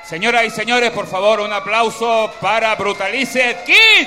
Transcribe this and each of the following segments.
Señoras y señores, por favor, un aplauso para Brutalized Kid.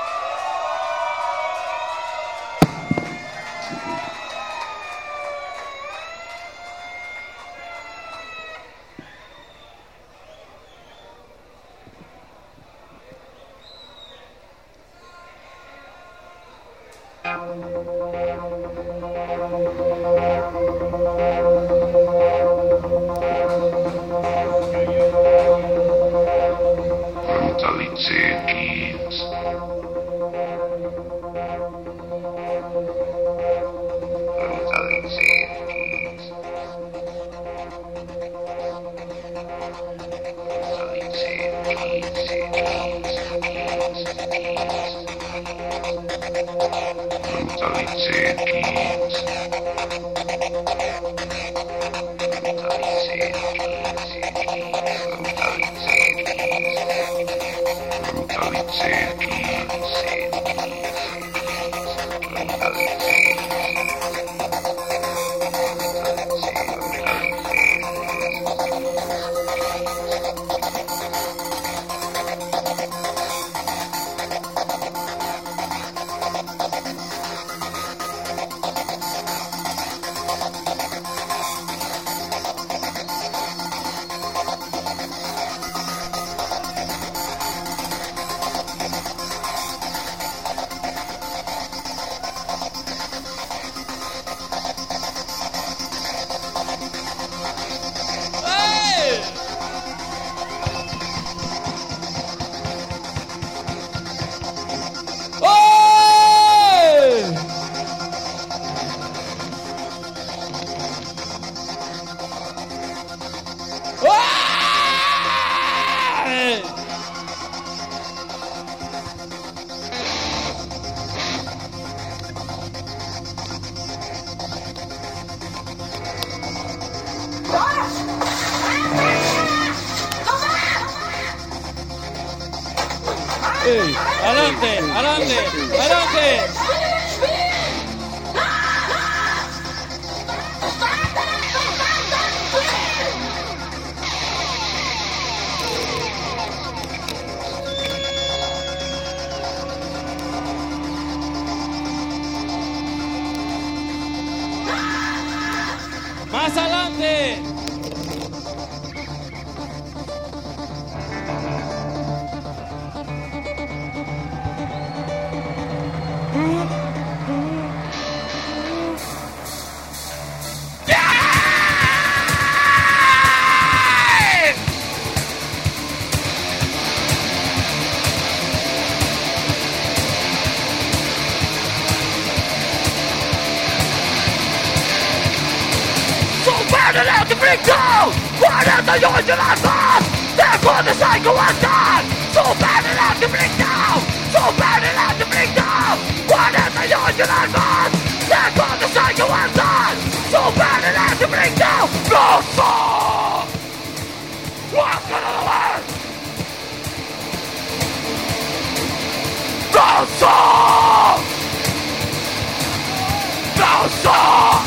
Adelante, adelante, adelante. Más adelante. Out the big down! Why don't the yours in our thoughts? Therefore the cycle was done! So bad it out the big down! So bad it out the big down! Why don't the yours in our thoughts? Therefore the cycle was done! So bad it out the big down! No song! What's gonna work? No song! No song!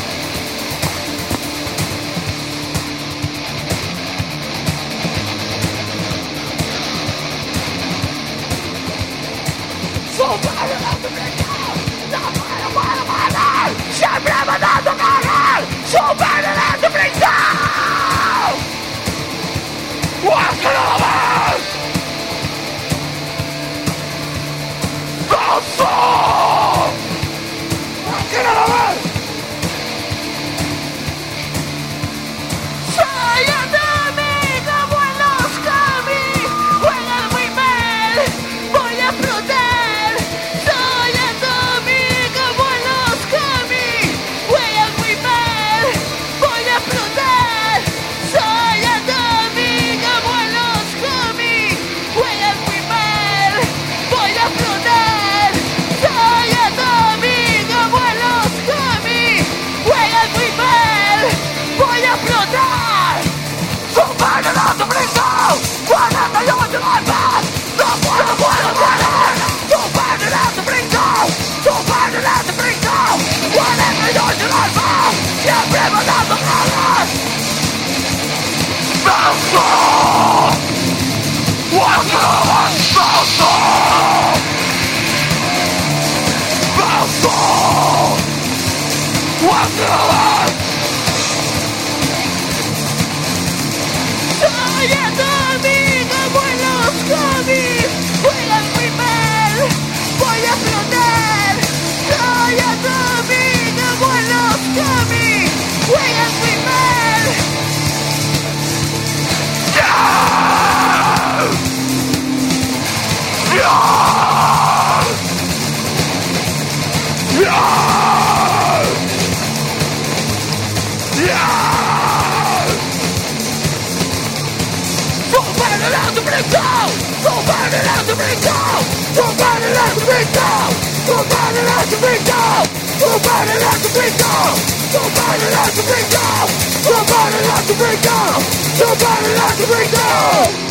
Voy a dormir como en los cómics. Voy a primer, voy a flotar. Voy a dormir como en los cómics. Voy a primer. Somebody let the break down. Somebody let the break down. Somebody let the break down. Somebody let the break down. Somebody let the break down. Somebody let the break down. Somebody let the break down. Somebody let the break down.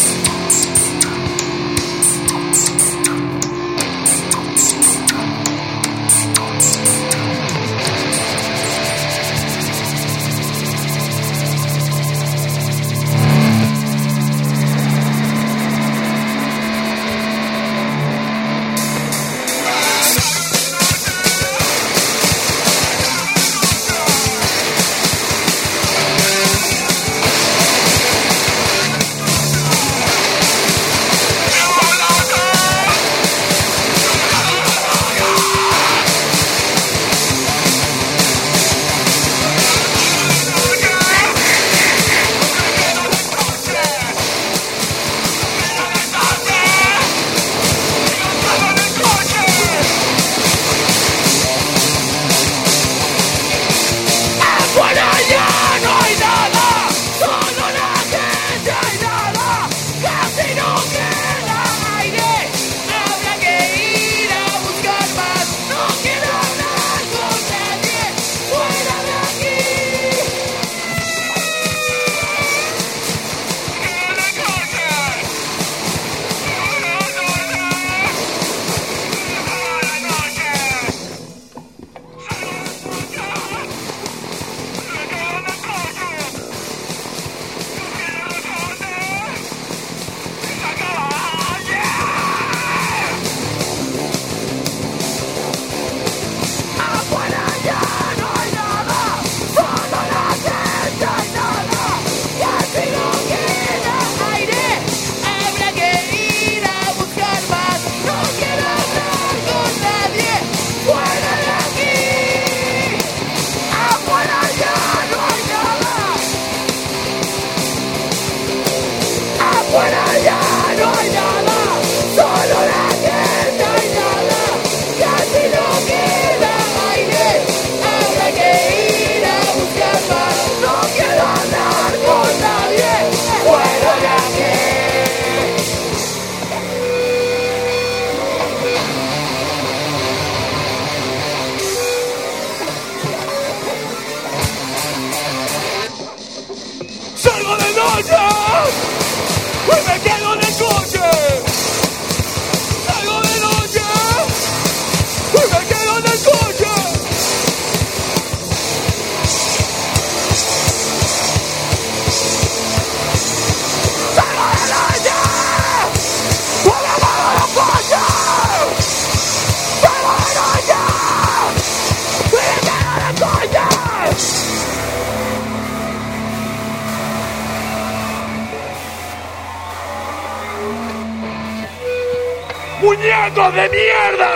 ¡Muñecos de mierda!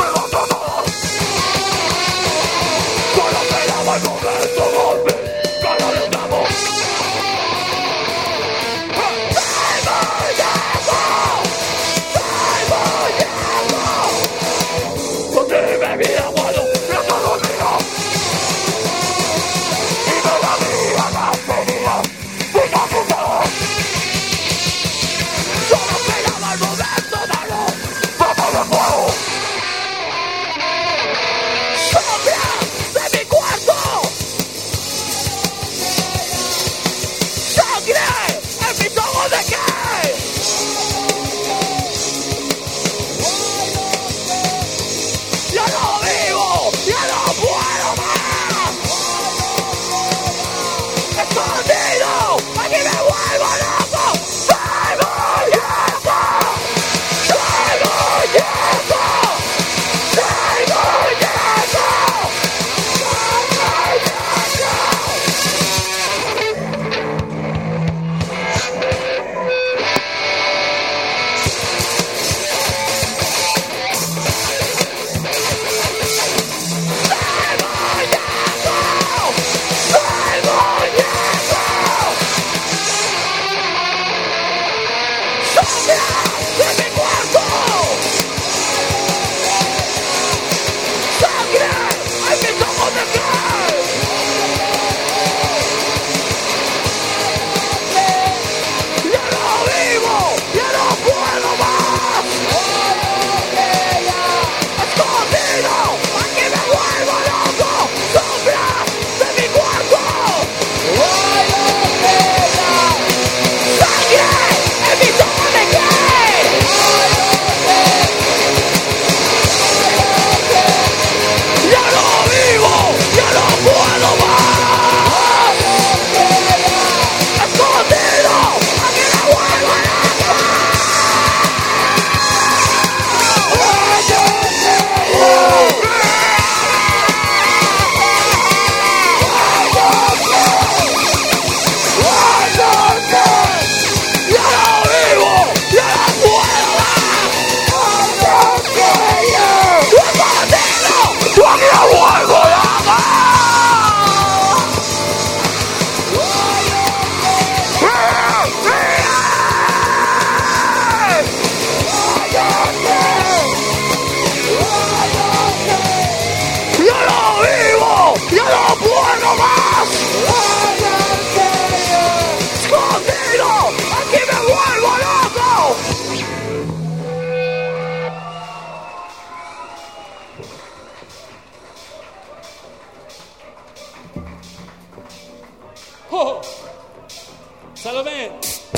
Con Oh, Salomé.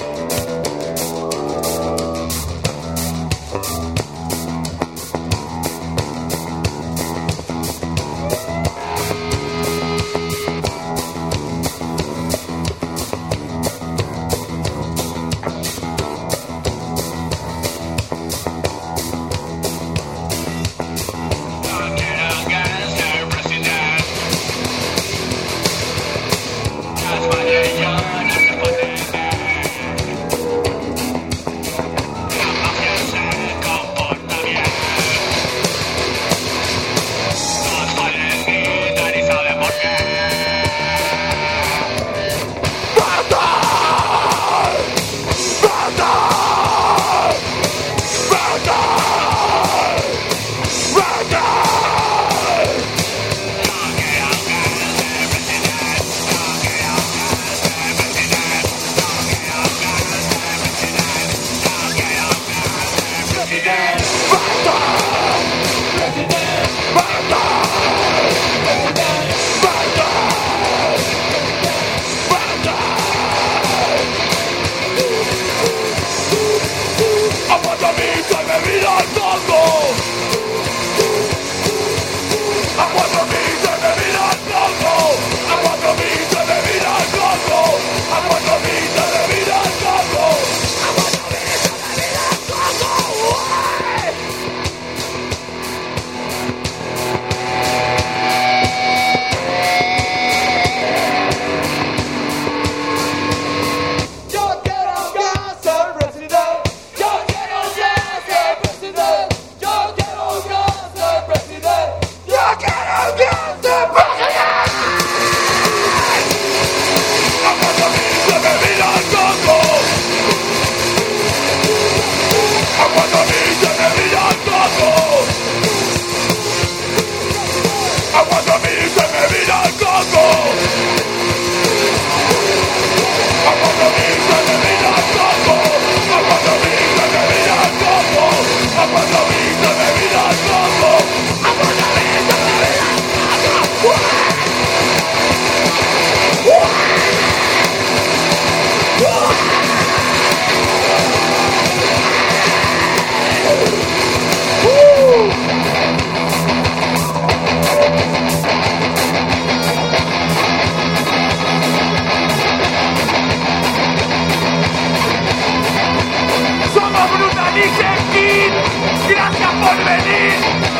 Gracias por venir.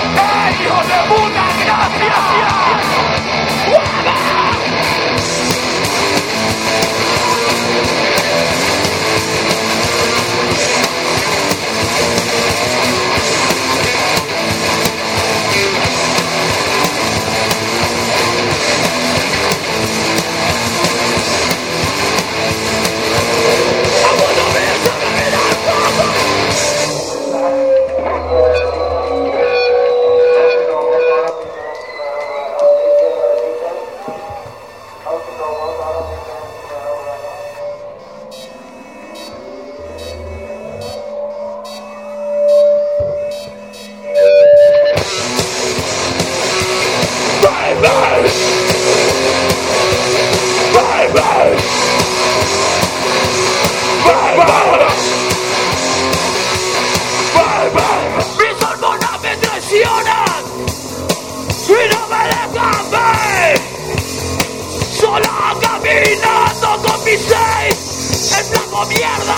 ¡Hijo de puta! ¡Gracias! Mis hormonas me traicionan y no me dejan ver. Sola caminando con mis seis en blanco mierda.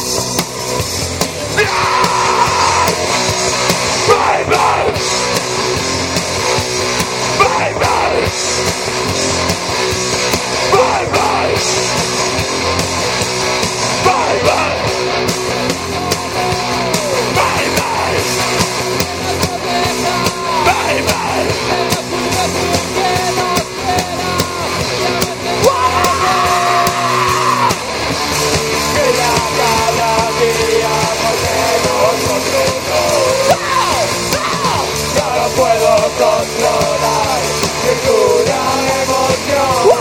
Controlar ninguna emoción.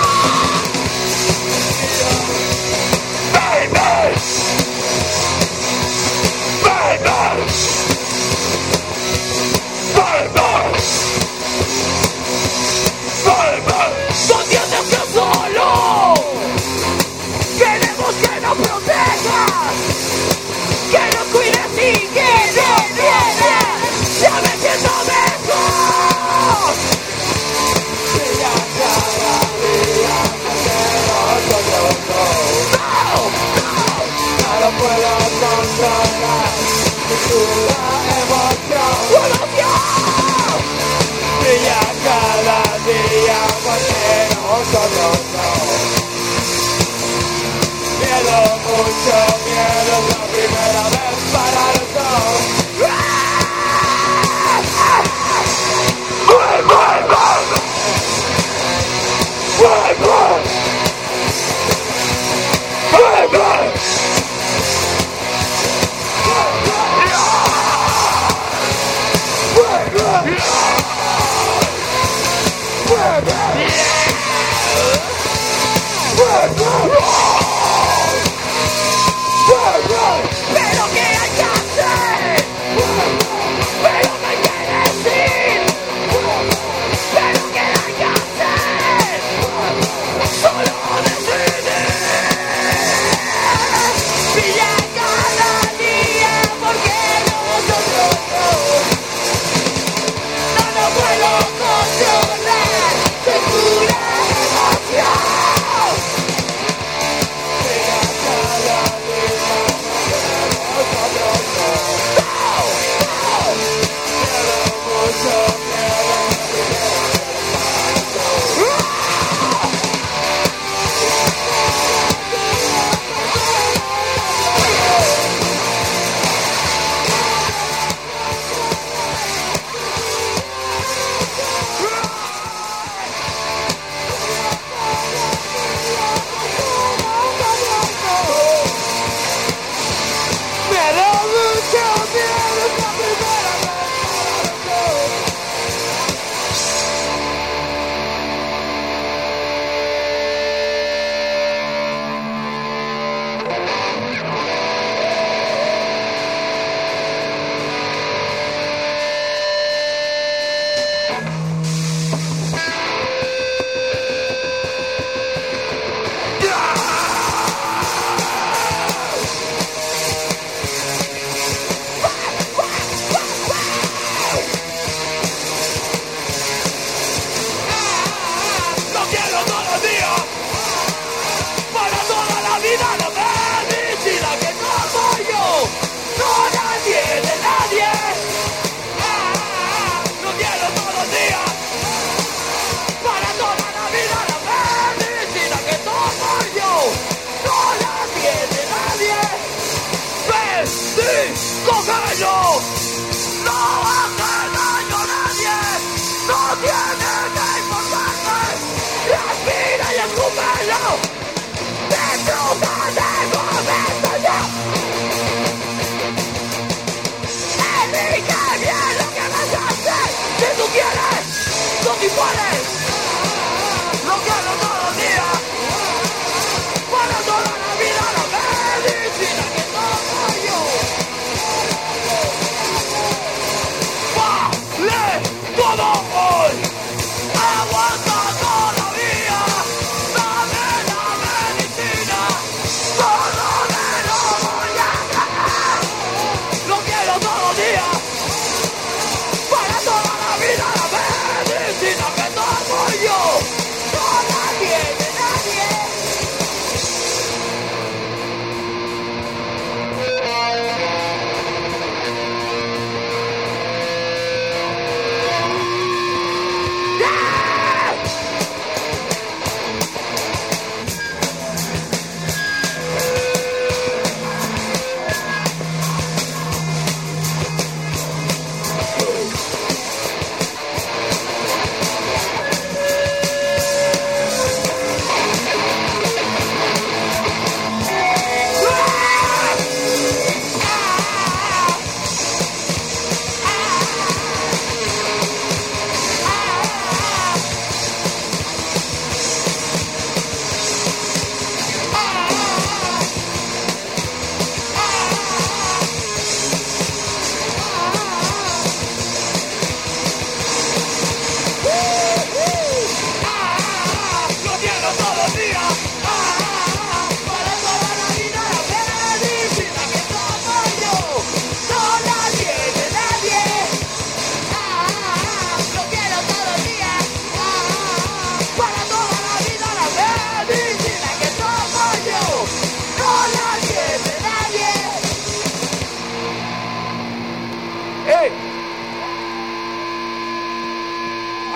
Baby, baby, baby. brilla cada día porque nosotros no. Miedo, mucho miedo, es la primera vez para los dos. Pero que hay que hacer, pero que hay que decir, pero que hay que hacer, solo decidir. Brilla cada día porque nosotros no lo puedo controlar, soy pura emoción.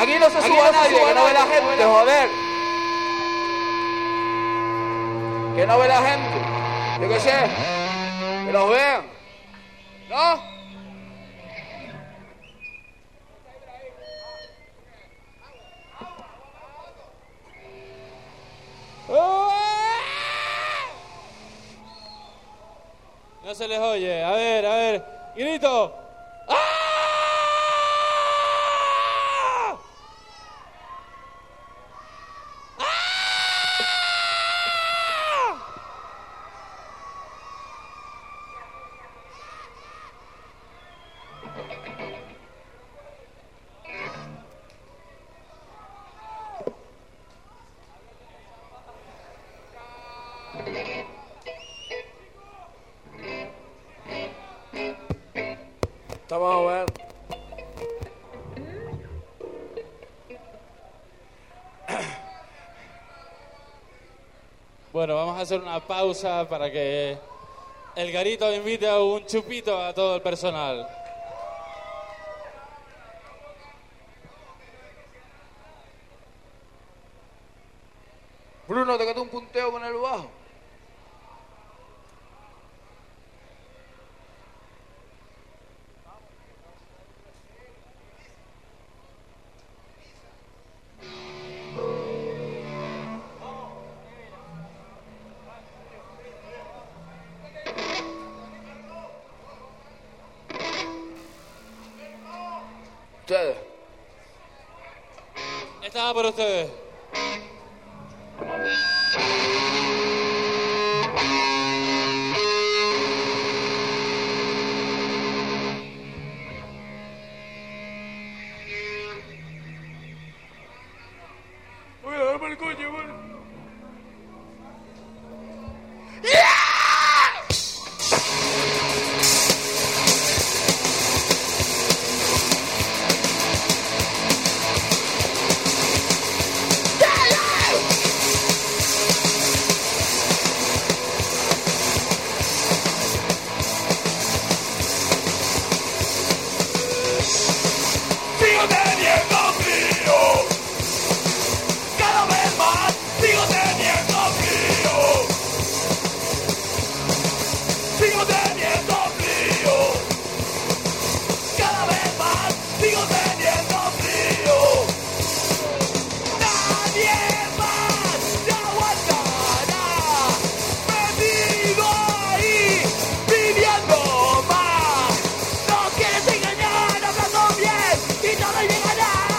Aquí no se suba nadie, que no ve la gente, joder. Que no ve la gente. Yo qué sé. Que los vean. ¿No? No se les oye. A ver. Grito. ¡Ah! ¡Ah! Vamos a ver. Bueno, vamos a hacer una pausa para que el Garito invite a un chupito a todo el personal. Bruno, te quedó un punteo con el bajo. Ustedes. Esta va por ustedes. Oye, dame el coño, vale. Sigo teniendo frío. Cada vez más sigo teniendo frío. Sigo teniendo frío. Cada vez más sigo teniendo frío. Nadie más se aguantará. Me sigo ahí viviendo más. No quieres engañar, hablando bien y todo llegará.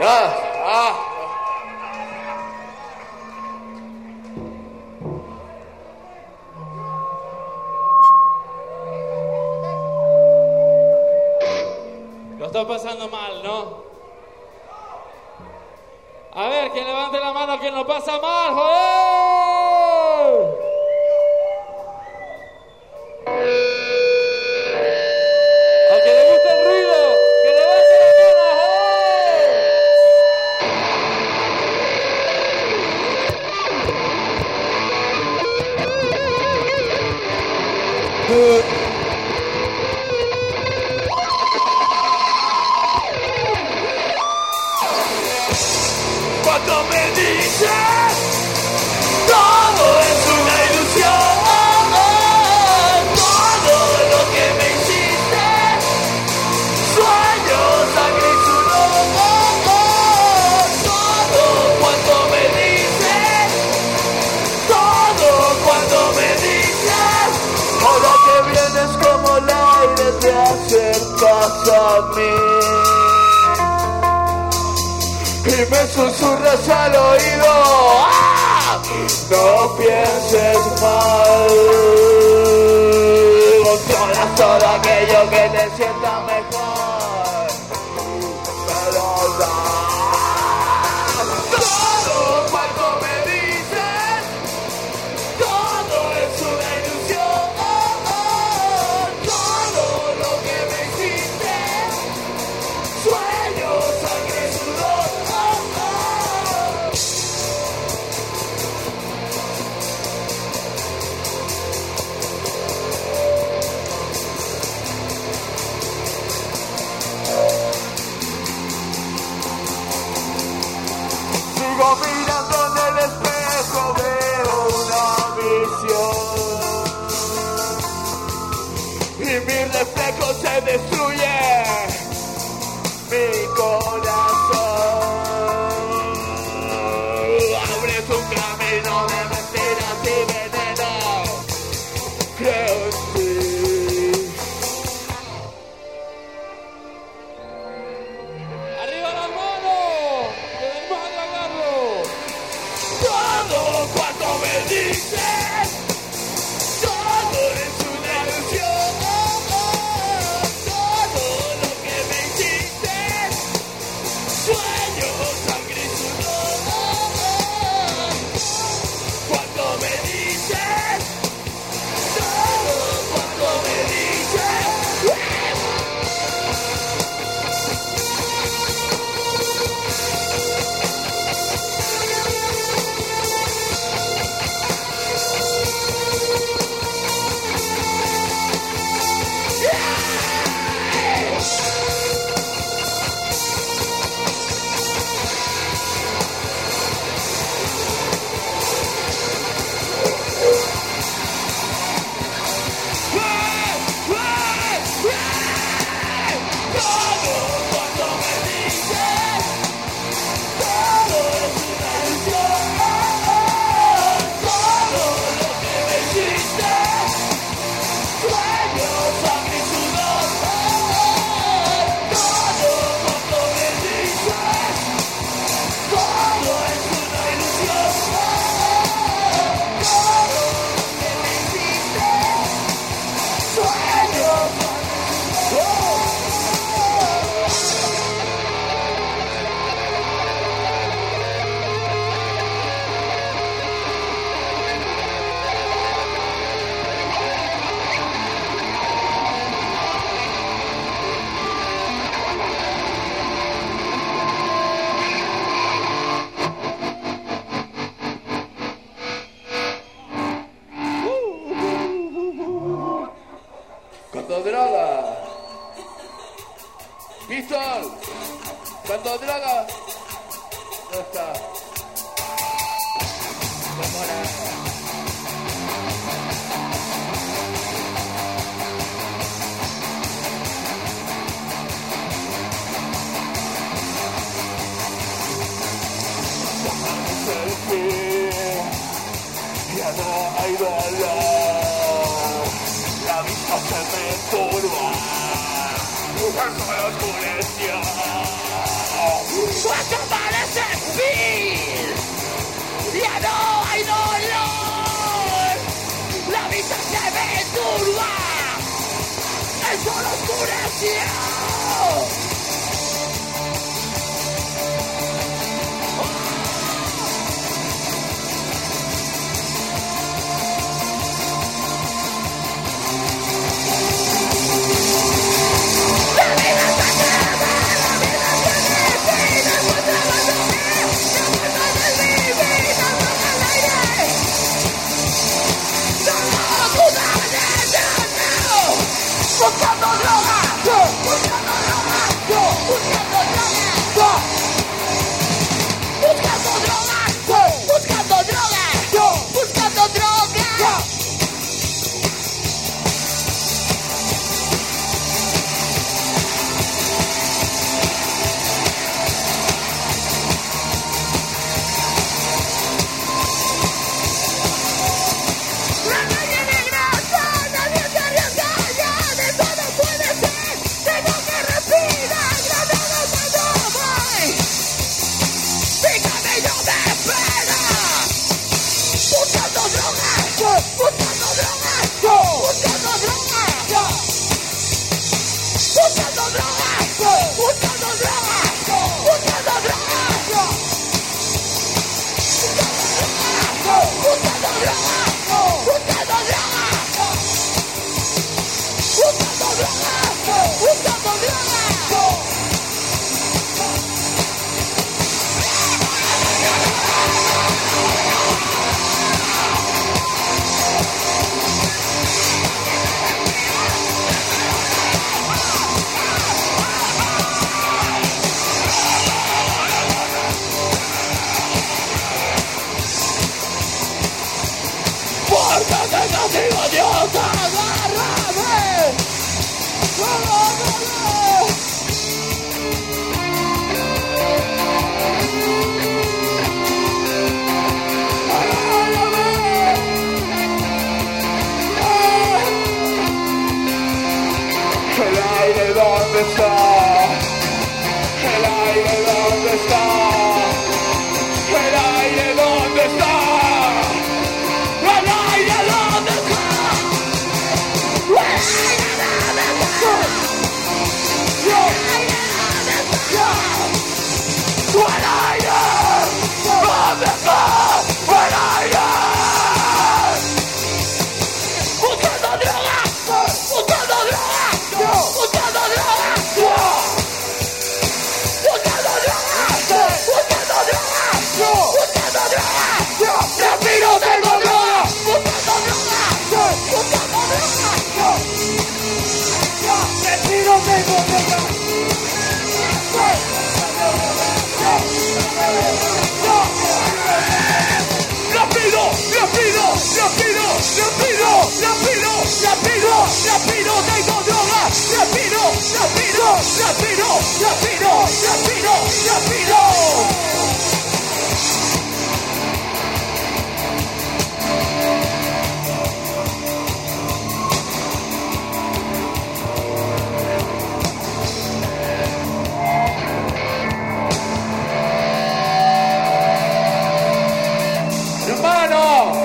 Lo está pasando mal, ¿no? A ver, que levante la mano quien lo pasa mal, joder. Aunque le guste el ruido, que levante la mano, joder. Cuando me dices todo es una ilusión, todo lo que me hiciste, sueños, sangre y sudor, todo cuando me dices, todo cuando me dices, ahora que vienes como el aire te acercas a mí. Y me susurras al oído, ¡ah! No pienses mal, controlas todo aquello que te sienta mejor, pero todo cuando me dices, todo es una ilusión, todo lo que me hiciste, sueños, sangre, sudor. Sigo mirando en el espejo, veo una visión y mi reflejo se destruye, mi corazón. Abres un camino de mentiras y veneno, creo en ti. ¡Arriba las manos! ¡Que venimos a tragarlo! Todo cuando me dices, todo es una ilusión, todo lo que me hiciste, sueños, sangre y sudor. Cuando me dices, todo cuando me dices. Cuando droga, Pistol, cuando droga, no está. Demora. Ya no hay dolor, la vista se me turba, eso me oscureció. cuando parece fin. Ya no hay dolor, la vista se me turba, el sol oscureció. Buscando droga, buscando droga, buscando droga, buscando droga, buscando droga, buscando droga. La calle negra, nadie se arriesga ya, de todo puede ser, tengo que respirar, granadas cuando voy, mi camino me espera, buscando droga, buscando droga, buscando droga, buscando droga, buscando droga, buscando droga, buscando droga. Porque te castigo Dios, agárrame. El aire dónde está, el aire dónde está, el aire dónde está, el aire dónde está, el aire dónde está, el aire dónde está, el aire dónde está, el aire. Buscando droga, buscando droga. Buscando droga, buscando droga, buscando droga, buscando droga, respiro tengo droga, buscando droga, buscando droga, respiro tengo droga, respiro, respiro, respiro, respiro, respiro, respiro, respiro tengo droga. Respiro, respiro, respiro, respiro, respiro, respiro. Hermano.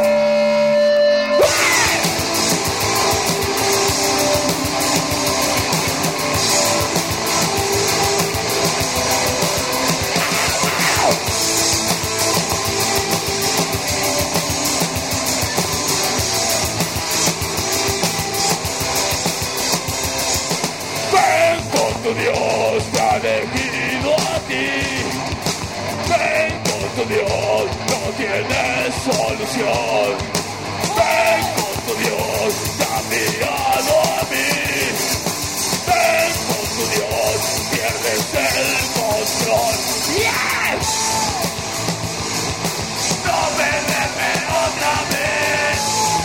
Tu Dios te ha elegido a ti. Ven con tu Dios, no tienes solución. Ven con tu Dios, te ha enviado a mí. Ven con tu Dios, pierdes el control. ¡Yes! No perderme otra vez.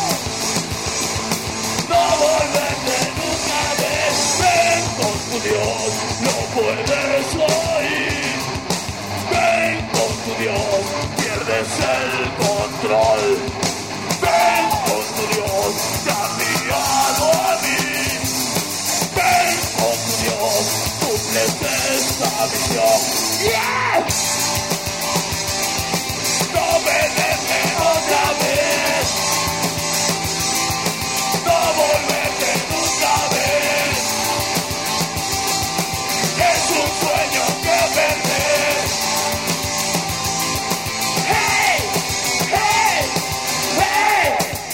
No volverte nunca vez. Ven con tu Dios, no puedes oír. Ven con tu Dios, pierdes el control. Ven con tu Dios, te ha enviado a mí. Ven con tu Dios, tu cumplirles esta misión. Yeah. No me dejes otra vez, no volverte nunca vez. Es un sueño que perder. Hey, hey, hey.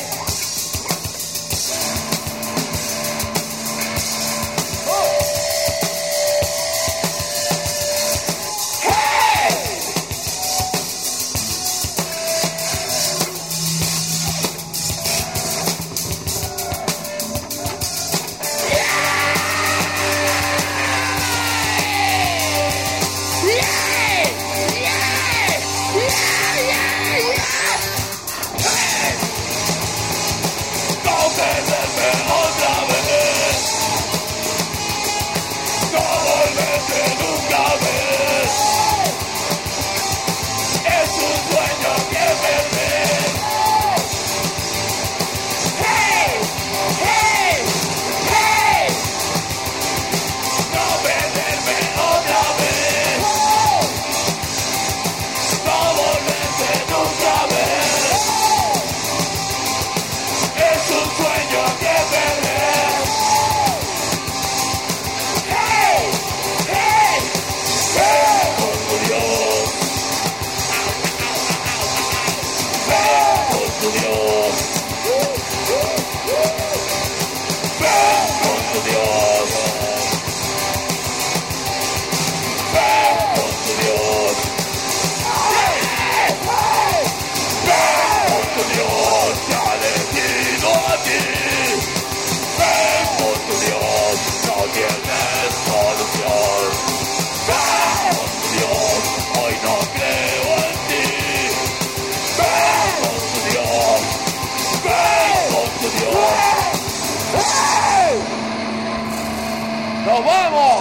¡Nos vamos!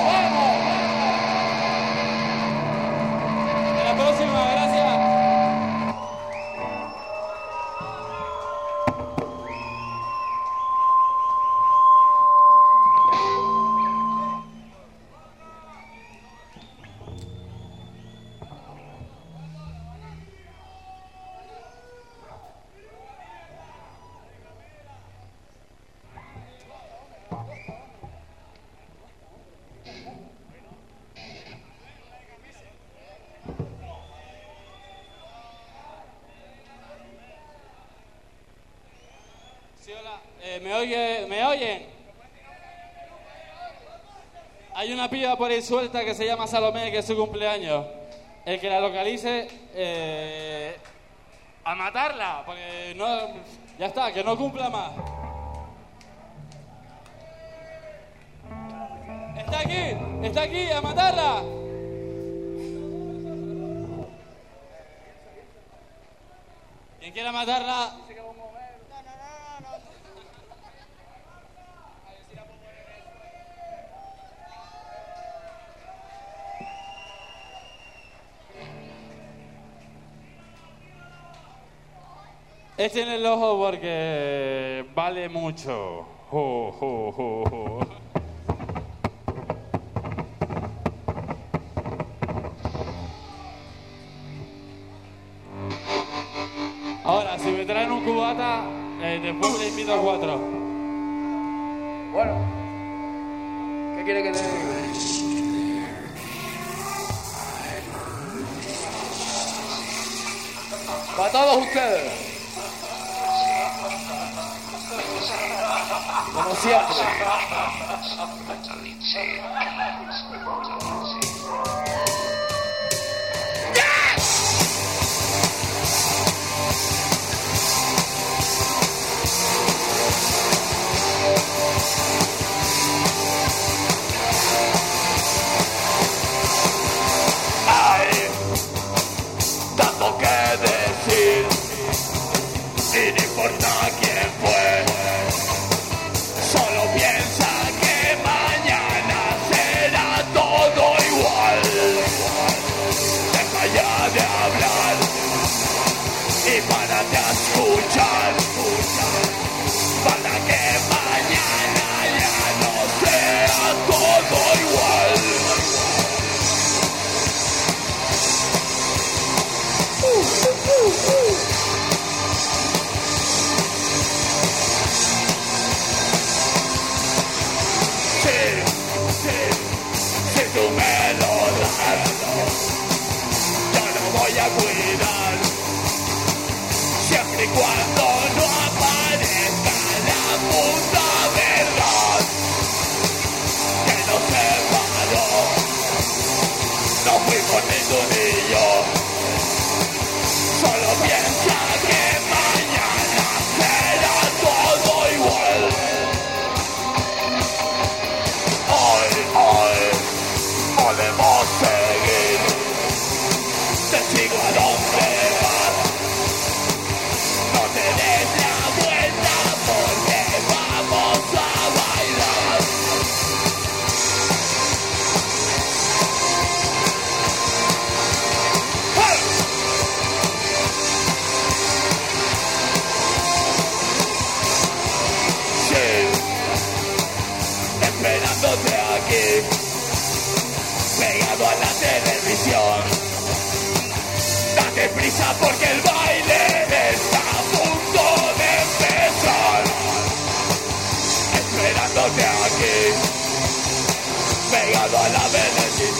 Hasta la próxima, gracias. Sí, hola. ¿Me oyen? Hay una piba por ahí suelta que se llama Salomé, que es su cumpleaños. El que la localice, a matarla, porque no, ya está, que no cumpla más. Está aquí, a matarla. Quien quiera matarla. Echen el ojo porque vale mucho. Ahora, si me traen un cubata, después le invito a 4. Bueno, ¿qué quiere que te diga? Para todos ustedes. Como siempre. Hay tanto que decir, sin importar quién fue. Solo piensa que mañana se tú me lo das. Yo lo voy a cuidar, siempre y cuando no aparezca la puta verdad que nos separó. No fuimos ni tú ni yo. Solo piensa que mañana será todo igual. Hoy podemos seguir. Te sigo a donde vas. No te des la vuelta porque vamos a bailar. ¡Hey! Sí, esperándote aquí, pegado a la televisión. Date prisa porque el baile está a punto de empezar. Esperándote aquí, pegado a la televisión.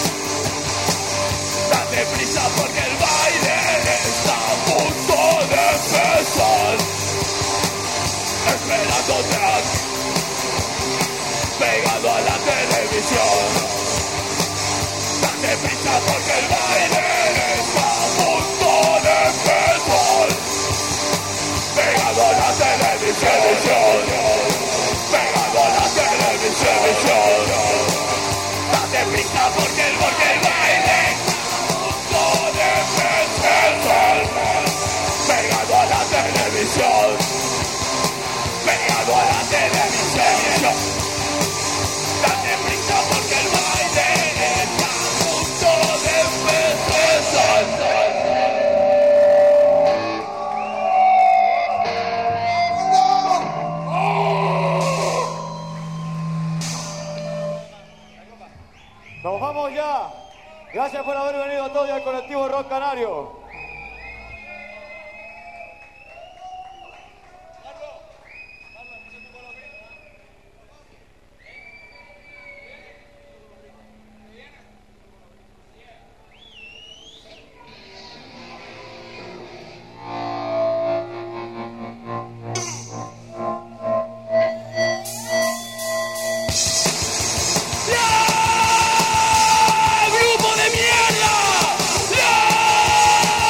Date prisa porque el baile está a punto de empezar. Esperándote aquí, pegado a la televisión. Date prisa porque el baile está a punto de empezar. Pegado a la televisión. Pegado a la televisión. Date prisa porque el baile está a punto de empezar. Pegado a la televisión. Pegado a la televisión. Date prisa porque el baile está a punto de empezar. Nos vamos ya. Gracias por haber venido todos al colectivo Rock Canario. ¡Grupo de mierda! ¡No!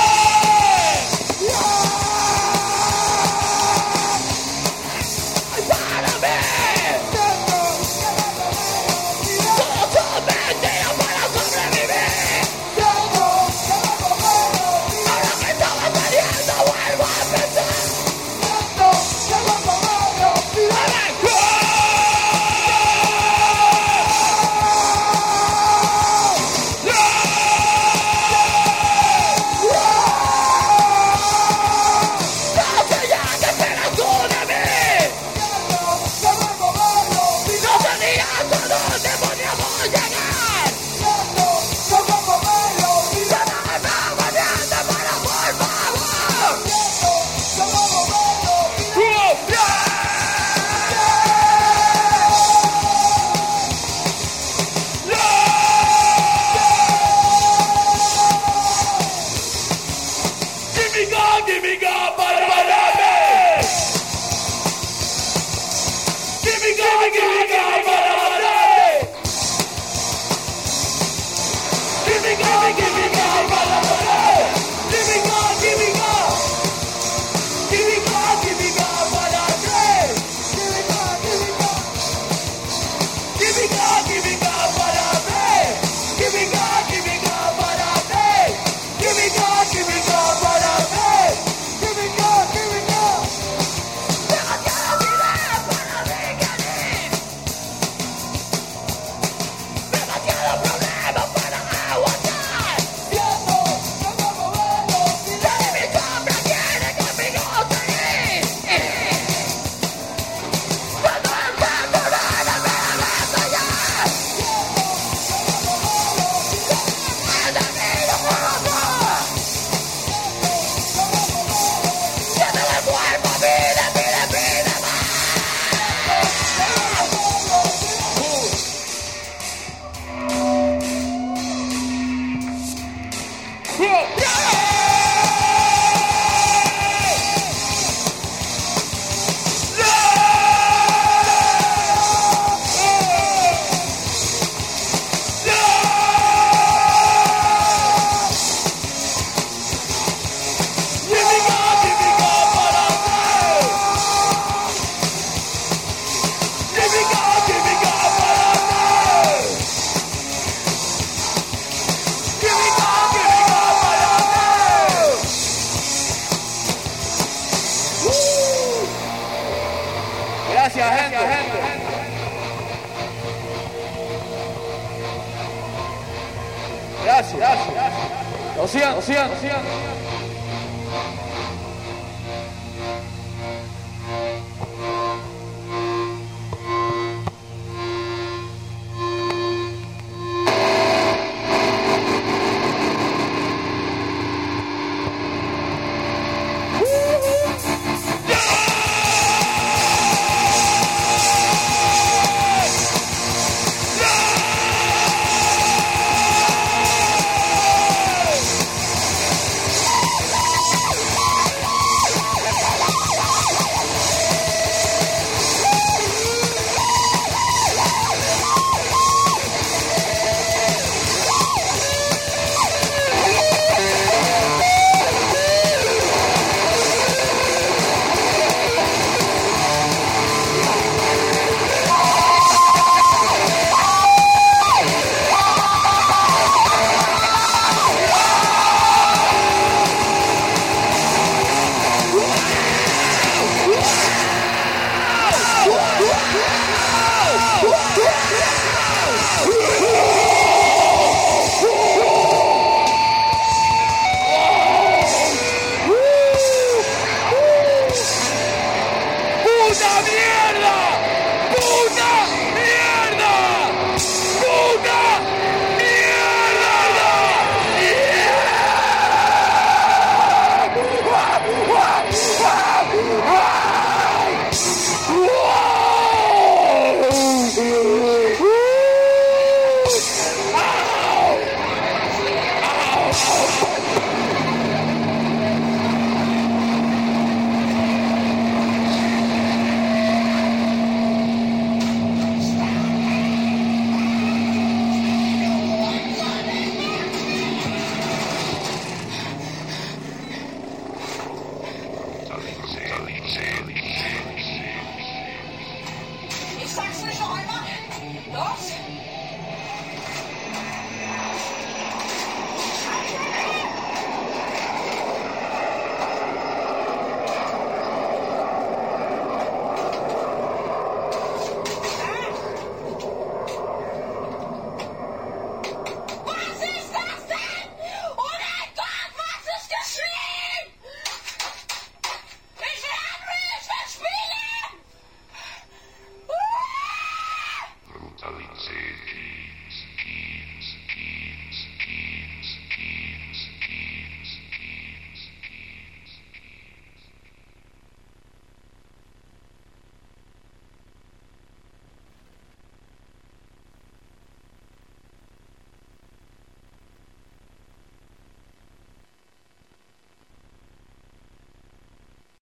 Gracias. Lo sigan.